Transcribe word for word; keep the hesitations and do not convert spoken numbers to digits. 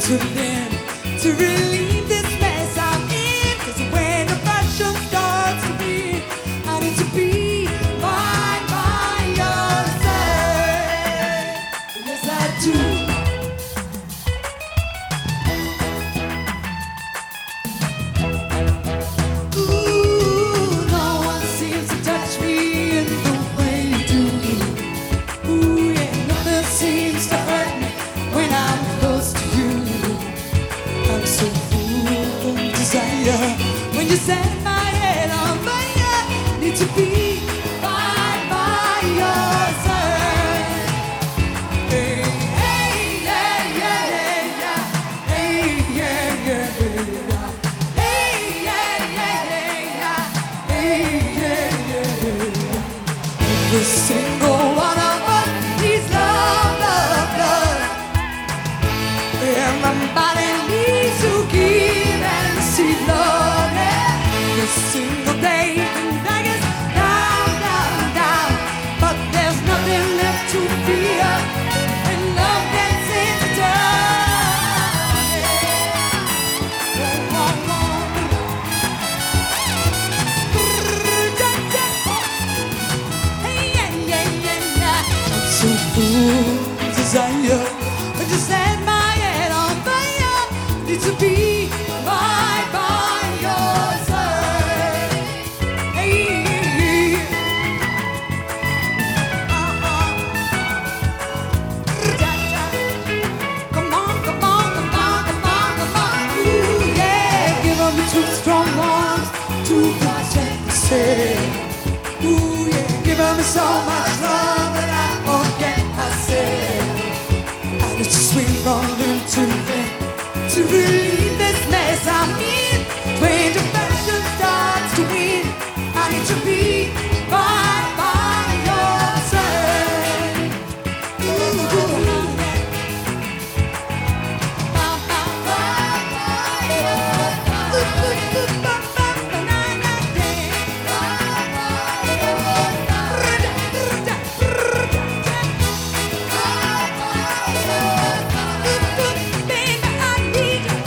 within to relieve this mess I'm in. 'Cause when the passion starts to win, I need to be right by your side. Yes, I do. When you set my head on fire, need to be right by your side. Hey, hey, yeah, yeah, yeah, yeah. Hey, yeah, yeah, yeah. Hey, yeah, yeah, yeah, yeah. Hey, yeah, yeah, yeah. Every single one of us needs love, love, love. Everybody needs to give and receive love. Every single day, and I guess down, down, down. But there's nothing left to fear, and love gets it done. Yeah. Oh, oh, oh. Hey, yeah, yeah, yeah, yeah. I'm so full of desire. I just set my head on fire. Need to be right by your side. Hey, uh-huh. Da-da. Come on, come on, come on, come on, come on. Ooh, yeah. Give 'em two strong arms to protect the city. Ooh, yeah. Give 'em so much love that I forget myself. And it's a sweet wonder to me to relieve this mess I'm in. When the passion starts to win, I need to be right by your side. Ooh, Ba, ba, ba, ba, ooh, ooh, ooh, ba, ba, ba, na, na, yeah. Rda, rda, rda, ooh, ooh, baby, I need you.